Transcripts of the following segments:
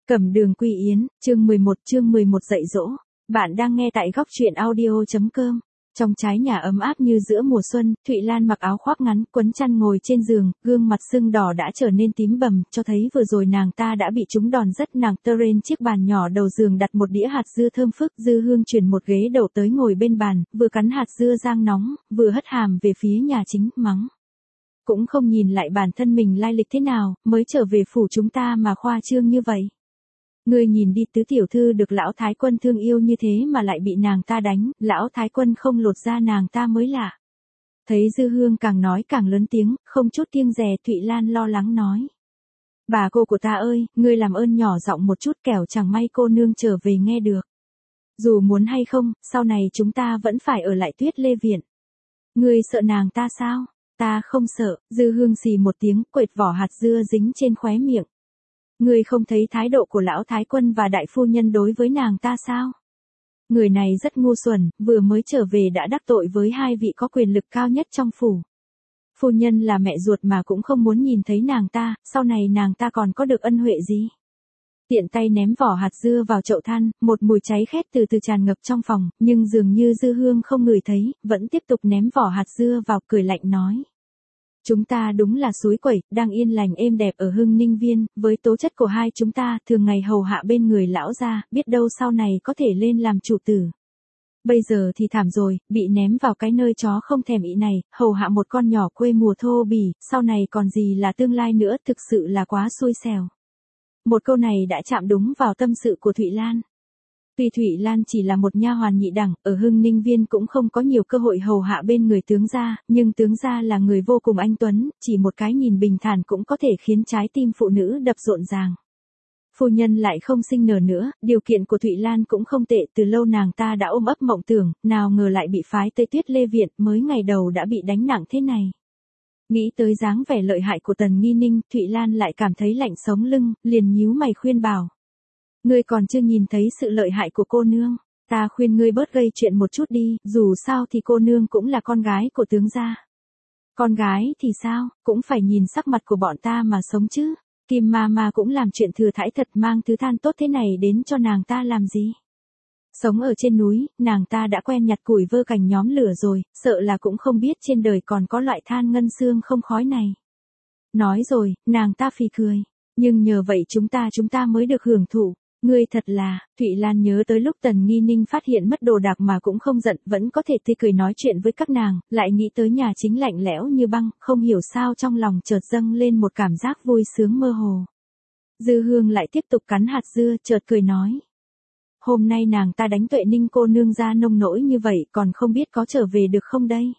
Cẩm Đường Quy Yến, chương 11 dạy dỗ. Bạn đang nghe tại góc truyện audio.com. Trong trái nhà ấm áp như giữa mùa xuân, Thụy Lan mặc áo khoác ngắn, quấn chăn ngồi trên giường, gương mặt sưng đỏ đã trở nên tím bầm, cho thấy vừa rồi nàng ta đã bị trúng đòn rất nặng. Trên chiếc bàn nhỏ đầu giường đặt một đĩa hạt dưa thơm phức, Dư Hương chuyển một ghế đầu tới ngồi bên bàn, vừa cắn hạt dưa rang nóng, vừa hất hàm về phía nhà chính, mắng. Cũng không nhìn lại bản thân mình lai lịch thế nào, mới trở về phủ chúng ta mà khoa trương như vậy. Ngươi nhìn đi, tứ tiểu thư được lão thái quân thương yêu như thế mà lại bị nàng ta đánh, lão thái quân không lột da nàng ta mới lạ. Thấy Dư Hương càng nói càng lớn tiếng, không chút kiêng dè, Thụy Lan lo lắng nói. Bà cô của ta ơi, ngươi làm ơn nhỏ giọng một chút, kẻo chẳng may cô nương trở về nghe được. Dù muốn hay không, sau này chúng ta vẫn phải ở lại Tuyết Lê Viện. Ngươi sợ nàng ta sao? Ta không sợ. Dư Hương xì một tiếng, quệt vỏ hạt dưa dính trên khóe miệng. Ngươi không thấy thái độ của lão thái quân và đại phu nhân đối với nàng ta sao? Người này rất ngu xuẩn, vừa mới trở về đã đắc tội với hai vị có quyền lực cao nhất trong phủ. Phu nhân là mẹ ruột mà cũng không muốn nhìn thấy nàng ta, sau này nàng ta còn có được ân huệ gì? Tiện tay ném vỏ hạt dưa vào chậu than, một mùi cháy khét từ từ tràn ngập trong phòng, nhưng dường như Dư Hương không ngửi thấy, vẫn tiếp tục ném vỏ hạt dưa vào, cười lạnh nói. Chúng ta đúng là suối quẩy, đang yên lành êm đẹp ở Hưng Ninh Viên, với tố chất của hai chúng ta, thường ngày hầu hạ bên người lão gia, biết đâu sau này có thể lên làm chủ tử. Bây giờ thì thảm rồi, bị ném vào cái nơi chó không thèm ý này, hầu hạ một con nhỏ quê mùa thô bỉ, sau này còn gì là tương lai nữa, thực sự là quá xui xẻo. Một câu này đã chạm đúng vào tâm sự của Thụy Lan. Tuy Thụy Lan chỉ là một nha hoàn nhị đẳng, ở Hưng Ninh Viên cũng không có nhiều cơ hội hầu hạ bên người tướng gia, nhưng tướng gia là người vô cùng anh tuấn, chỉ một cái nhìn bình thản cũng có thể khiến trái tim phụ nữ đập rộn ràng. Phu nhân lại không sinh nở nữa, điều kiện của Thụy Lan cũng không tệ, từ lâu nàng ta đã ôm ấp mộng tưởng, nào ngờ lại bị phái tới Tuyết Lê Viện, mới ngày đầu đã bị đánh nặng thế này. Nghĩ tới dáng vẻ lợi hại của Tần Nghi Ninh, Thụy Lan lại cảm thấy lạnh sống lưng, liền nhíu mày khuyên bảo. Ngươi còn chưa nhìn thấy sự lợi hại của cô nương, ta khuyên ngươi bớt gây chuyện một chút đi, dù sao thì cô nương cũng là con gái của tướng gia. Con gái thì sao, cũng phải nhìn sắc mặt của bọn ta mà sống chứ, Kim ma cũng làm chuyện thừa thãi thật, mang thứ than tốt thế này đến cho nàng ta làm gì. Sống ở trên núi, nàng ta đã quen nhặt củi vơ cành nhóm lửa rồi, sợ là cũng không biết trên đời còn có loại than ngân xương không khói này. Nói rồi, nàng ta phì cười, nhưng nhờ vậy chúng ta mới được hưởng thụ. Ngươi thật là, Thụy Lan nhớ tới lúc Tần Nghi Ninh phát hiện mất đồ đạc mà cũng không giận, vẫn có thể tươi cười nói chuyện với các nàng, lại nghĩ tới nhà chính lạnh lẽo như băng, không hiểu sao trong lòng chợt dâng lên một cảm giác vui sướng mơ hồ. Dư Hương lại tiếp tục cắn hạt dưa, chợt cười nói. Hôm nay nàng ta đánh Tuệ Ninh cô nương ra nông nỗi như vậy, còn không biết có trở về được không đây?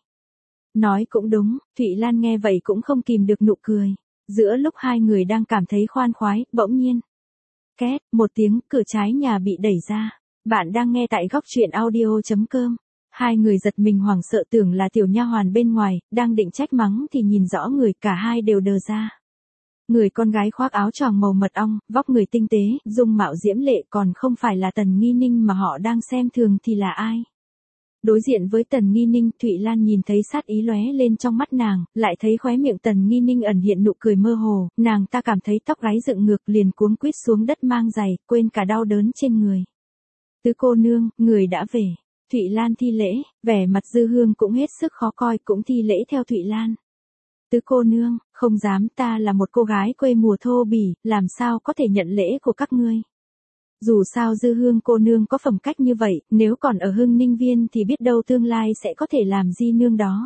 Nói cũng đúng, Thụy Lan nghe vậy cũng không kìm được nụ cười. Giữa lúc hai người đang cảm thấy khoan khoái, bỗng nhiên. Két, một tiếng, cửa trái nhà bị đẩy ra. Bạn đang nghe tại góc truyện audio.com. Hai người giật mình hoảng sợ tưởng là tiểu nha hoàn bên ngoài, đang định trách mắng thì nhìn rõ người, cả hai đều đờ ra. Người con gái khoác áo choàng màu mật ong, vóc người tinh tế, dung mạo diễm lệ, còn không phải là Tần Nghi Ninh mà họ đang xem thường thì là ai? Đối diện với Tần Nghi Ninh, Thụy Lan nhìn thấy sát ý lóe lên trong mắt nàng, lại thấy khóe miệng Tần Nghi Ninh ẩn hiện nụ cười mơ hồ, nàng ta cảm thấy tóc gáy dựng ngược, liền cuống quýt xuống đất mang giày, quên cả đau đớn trên người. Tứ cô nương, người đã về. Thụy Lan thi lễ, vẻ mặt Dư Hương cũng hết sức khó coi, cũng thi lễ theo Thụy Lan. Tứ cô nương, không dám, ta là một cô gái quê mùa thô bỉ, làm sao có thể nhận lễ của các ngươi. Dù sao Dư Hương cô nương có phẩm cách như vậy, nếu còn ở Hưng Ninh Viên thì biết đâu tương lai sẽ có thể làm di nương đó.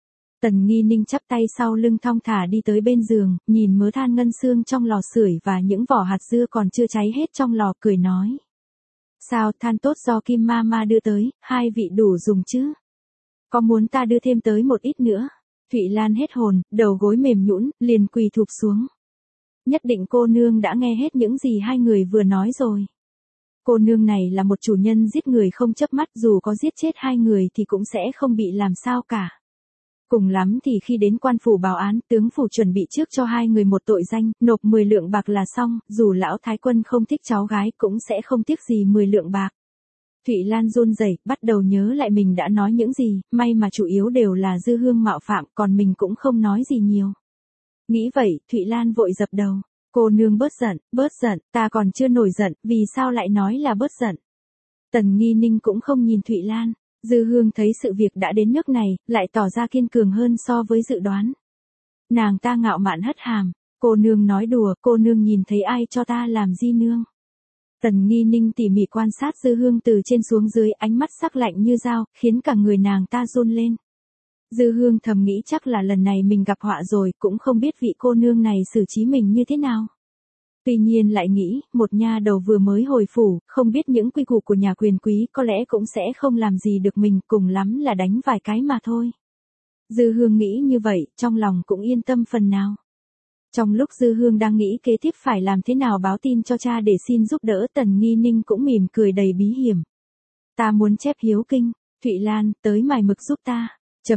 Tần Nghi Ninh chắp tay sau lưng thong thả đi tới bên giường, nhìn mớ than ngân xương trong lò sưởi và những vỏ hạt dưa còn chưa cháy hết trong lò, cười nói. Sao, than tốt do Kim ma đưa tới, hai vị đủ dùng chứ? Có muốn ta đưa thêm tới một ít nữa? Thụy Lan hết hồn, đầu gối mềm nhũn, liền quỳ thụp xuống. Nhất định cô nương đã nghe hết những gì hai người vừa nói rồi. Cô nương này là một chủ nhân giết người không chớp mắt, dù có giết chết hai người thì cũng sẽ không bị làm sao cả. Cùng lắm thì khi đến quan phủ báo án, tướng phủ chuẩn bị trước cho hai người một tội danh, nộp 10 lượng bạc là xong, dù lão thái quân không thích cháu gái cũng sẽ không tiếc gì 10 lượng bạc. Thụy Lan run rẩy, bắt đầu nhớ lại mình đã nói những gì, may mà chủ yếu đều là Dư Hương mạo phạm, còn mình cũng không nói gì nhiều. Nghĩ vậy, Thụy Lan vội dập đầu. Cô nương bớt giận, ta còn chưa nổi giận, vì sao lại nói là bớt giận. Tần Nghi Ninh cũng không nhìn Thụy Lan, Dư Hương thấy sự việc đã đến nước này, lại tỏ ra kiên cường hơn so với dự đoán. Nàng ta ngạo mạn hất hàm, cô nương nói đùa, cô nương nhìn thấy ai cho ta làm gì nương. Tần Nghi Ninh tỉ mỉ quan sát Dư Hương từ trên xuống dưới, ánh mắt sắc lạnh như dao, khiến cả người nàng ta run lên. Dư Hương thầm nghĩ chắc là lần này mình gặp họa rồi, cũng không biết vị cô nương này xử trí mình như thế nào. Tuy nhiên lại nghĩ, một nha đầu vừa mới hồi phủ, không biết những quy củ của nhà quyền quý, có lẽ cũng sẽ không làm gì được mình, cùng lắm là đánh vài cái mà thôi. Dư Hương nghĩ như vậy, trong lòng cũng yên tâm phần nào. Trong lúc Dư Hương đang nghĩ kế tiếp phải làm thế nào báo tin cho cha để xin giúp đỡ, Tần Nghi Ninh cũng mỉm cười đầy bí hiểm. Ta muốn chép hiếu kinh, Thụy Lan, tới mài mực giúp ta.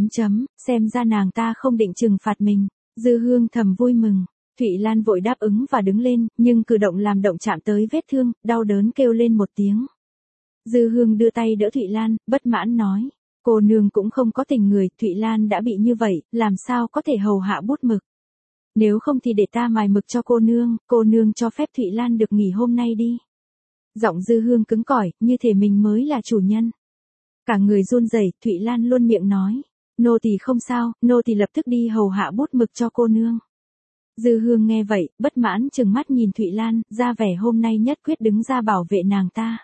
Xem ra nàng ta không định trừng phạt mình. Dư Hương thầm vui mừng. Thụy Lan vội đáp ứng và đứng lên, nhưng cử động làm động chạm tới vết thương, đau đớn kêu lên một tiếng. Dư Hương đưa tay đỡ Thụy Lan, bất mãn nói. Cô nương cũng không có tình người, Thụy Lan đã bị như vậy, làm sao có thể hầu hạ bút mực. Nếu không thì để ta mài mực cho cô nương cho phép Thụy Lan được nghỉ hôm nay đi. Giọng Dư Hương cứng cỏi, như thể mình mới là chủ nhân. Cả người run rẩy, Thụy Lan luôn miệng nói. Nô tỳ không sao, nô tỳ lập tức đi hầu hạ bút mực cho cô nương. Dư Hương nghe vậy, bất mãn trừng mắt nhìn Thụy Lan, ra vẻ hôm nay nhất quyết đứng ra bảo vệ nàng ta.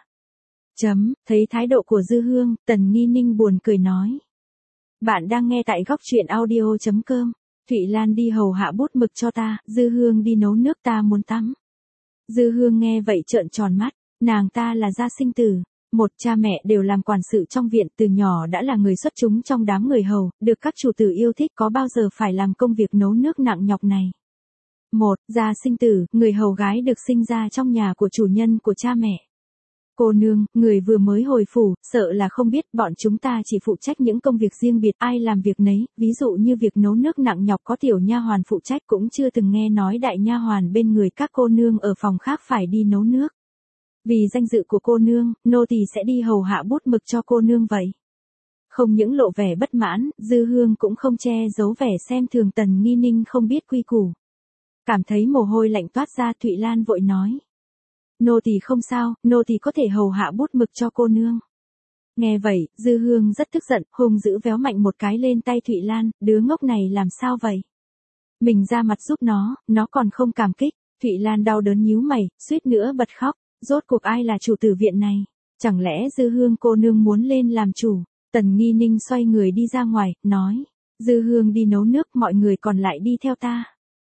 Thấy thái độ của Dư Hương, Tần Nghi Ninh buồn cười nói. Bạn đang nghe tại góc truyện audio.com. Thụy Lan đi hầu hạ bút mực cho ta, Dư Hương đi nấu nước, ta muốn tắm. Dư Hương nghe vậy trợn tròn mắt, nàng ta là gia sinh tử. Một cha mẹ đều làm quản sự trong viện, từ nhỏ đã là người xuất chúng trong đám người hầu, được các chủ tử yêu thích, có bao giờ phải làm công việc nấu nước nặng nhọc này. Một, gia sinh tử, người hầu gái được sinh ra trong nhà của chủ nhân của cha mẹ. Cô nương, người vừa mới hồi phủ, sợ là không biết, bọn chúng ta chỉ phụ trách những công việc riêng biệt, ai làm việc nấy, ví dụ như việc nấu nước nặng nhọc có tiểu nha hoàn phụ trách, cũng chưa từng nghe nói đại nha hoàn bên người các cô nương ở phòng khác phải đi nấu nước. Vì danh dự của cô nương, nô tỳ sẽ đi hầu hạ bút mực cho cô nương vậy. Không những lộ vẻ bất mãn, Dư Hương cũng không che giấu vẻ xem thường Tần Nghi Ninh không biết quy củ. Cảm thấy mồ hôi lạnh toát ra, Thụy Lan vội nói. Nô tỳ không sao, nô tỳ có thể hầu hạ bút mực cho cô nương. Nghe vậy, Dư Hương rất tức giận, hung dữ véo mạnh một cái lên tay Thụy Lan, đứa ngốc này làm sao vậy? Mình ra mặt giúp nó còn không cảm kích. Thụy Lan đau đớn nhíu mày, suýt nữa bật khóc. Rốt cuộc ai là chủ tử viện này? Chẳng lẽ Dư Hương cô nương muốn lên làm chủ? Tần Nghi Ninh xoay người đi ra ngoài, nói. Dư Hương đi nấu nước, mọi người còn lại đi theo ta.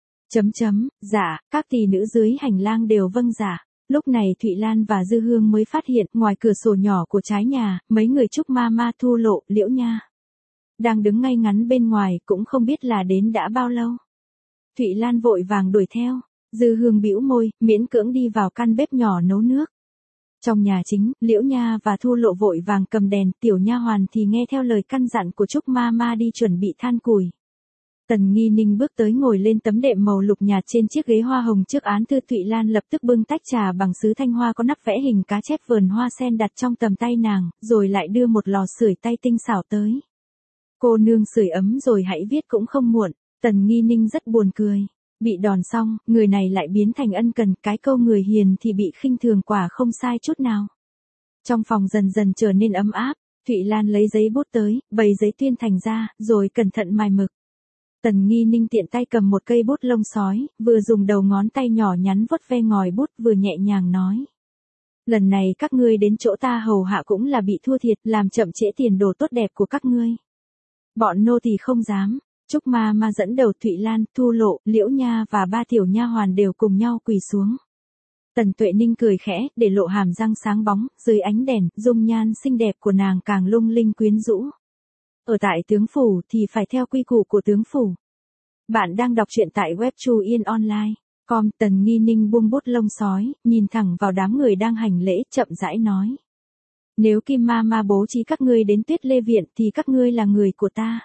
Dạ, các tỷ nữ dưới hành lang đều vâng dạ. Lúc này Thụy Lan và Dư Hương mới phát hiện, ngoài cửa sổ nhỏ của trái nhà, mấy người Trúc Ma, Thu Lộ, Liễu Nha đang đứng ngay ngắn bên ngoài, cũng không biết là đến đã bao lâu. Thụy Lan vội vàng đuổi theo. Dư Hương bĩu môi, miễn cưỡng đi vào căn bếp nhỏ nấu nước. Trong nhà chính, Liễu Nha và Thu Lộ vội vàng cầm đèn, tiểu nha hoàn thì nghe theo lời căn dặn của Trúc Ma đi chuẩn bị than củi. Tần Nghi Ninh bước tới ngồi lên tấm đệm màu lục nhạt trên chiếc ghế hoa hồng trước án thư. Thụy Lan lập tức bưng tách trà bằng sứ thanh hoa có nắp vẽ hình cá chép vườn hoa sen đặt trong tầm tay nàng, rồi lại đưa một lò sưởi tay tinh xảo tới. Cô nương sưởi ấm rồi hãy viết cũng không muộn. Tần Nghi Ninh rất buồn cười. Bị đòn xong, người này lại biến thành ân cần, cái câu người hiền thì bị khinh thường, quả không sai chút nào. Trong phòng dần dần trở nên ấm áp, Thụy Lan lấy giấy bút tới, bày giấy tuyên thành ra, rồi cẩn thận mài mực. Tần Nghi Ninh tiện tay cầm một cây bút lông sói, vừa dùng đầu ngón tay nhỏ nhắn vuốt ve ngòi bút, vừa nhẹ nhàng nói. Lần này các ngươi đến chỗ ta hầu hạ cũng là bị thua thiệt, làm chậm trễ tiền đồ tốt đẹp của các ngươi. Bọn nô tỳ không dám. Trúc Ma dẫn đầu, Thụy Lan, Thu Lộ, Liễu Nha và ba tiểu nha hoàn đều cùng nhau quỳ xuống. Tần Tuệ Ninh cười khẽ, để lộ hàm răng sáng bóng, dưới ánh đèn, dung nhan xinh đẹp của nàng càng lung linh quyến rũ. Ở tại tướng phủ thì phải theo quy củ của tướng phủ. Bạn đang đọc truyện tại web Chu Yên Online. Tần Nghi Ninh buông bút lông sói, nhìn thẳng vào đám người đang hành lễ, chậm rãi nói. Nếu Kim Ma bố trí các ngươi đến Tuyết Lê Viện thì các ngươi là người của ta.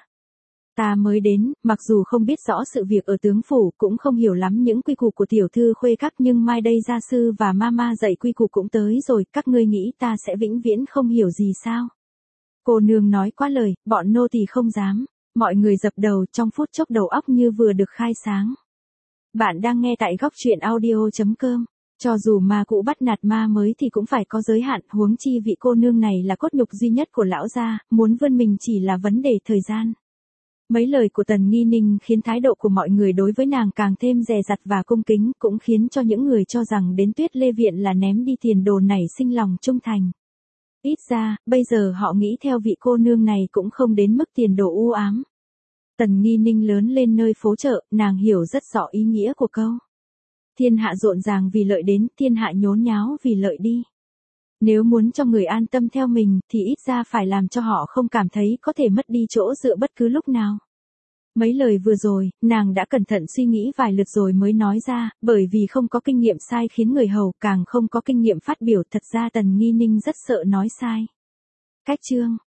Ta mới đến, mặc dù không biết rõ sự việc ở tướng phủ, cũng không hiểu lắm những quy củ của tiểu thư khuê các, nhưng mai đây gia sư và mama dạy quy củ cũng tới rồi, các ngươi nghĩ ta sẽ vĩnh viễn không hiểu gì sao? Cô nương nói quá lời, bọn nô tỳ không dám. Mọi người dập đầu, trong phút chốc đầu óc như vừa được khai sáng. Bạn đang nghe tại góc truyện audio.com. Cho dù ma cũ bắt nạt ma mới thì cũng phải có giới hạn, huống chi vị cô nương này là cốt nhục duy nhất của lão gia, muốn vươn mình chỉ là vấn đề thời gian. Mấy lời của Tần Nghi Ninh khiến thái độ của mọi người đối với nàng càng thêm dè dặt và cung kính, cũng khiến cho những người cho rằng đến Tuyết Lê Viện là ném đi tiền đồ nảy sinh lòng trung thành. Ít ra, bây giờ họ nghĩ theo vị cô nương này cũng không đến mức tiền đồ u ám. Tần Nghi Ninh lớn lên nơi phố chợ, nàng hiểu rất rõ ý nghĩa của câu. Thiên hạ rộn ràng vì lợi đến, thiên hạ nhốn nháo vì lợi đi. Nếu muốn cho người an tâm theo mình, thì ít ra phải làm cho họ không cảm thấy có thể mất đi chỗ dựa bất cứ lúc nào. Mấy lời vừa rồi, nàng đã cẩn thận suy nghĩ vài lượt rồi mới nói ra, bởi vì không có kinh nghiệm sai khiến người hầu, càng không có kinh nghiệm phát biểu, thật ra Tần Nghi Ninh rất sợ nói sai. Cách chương,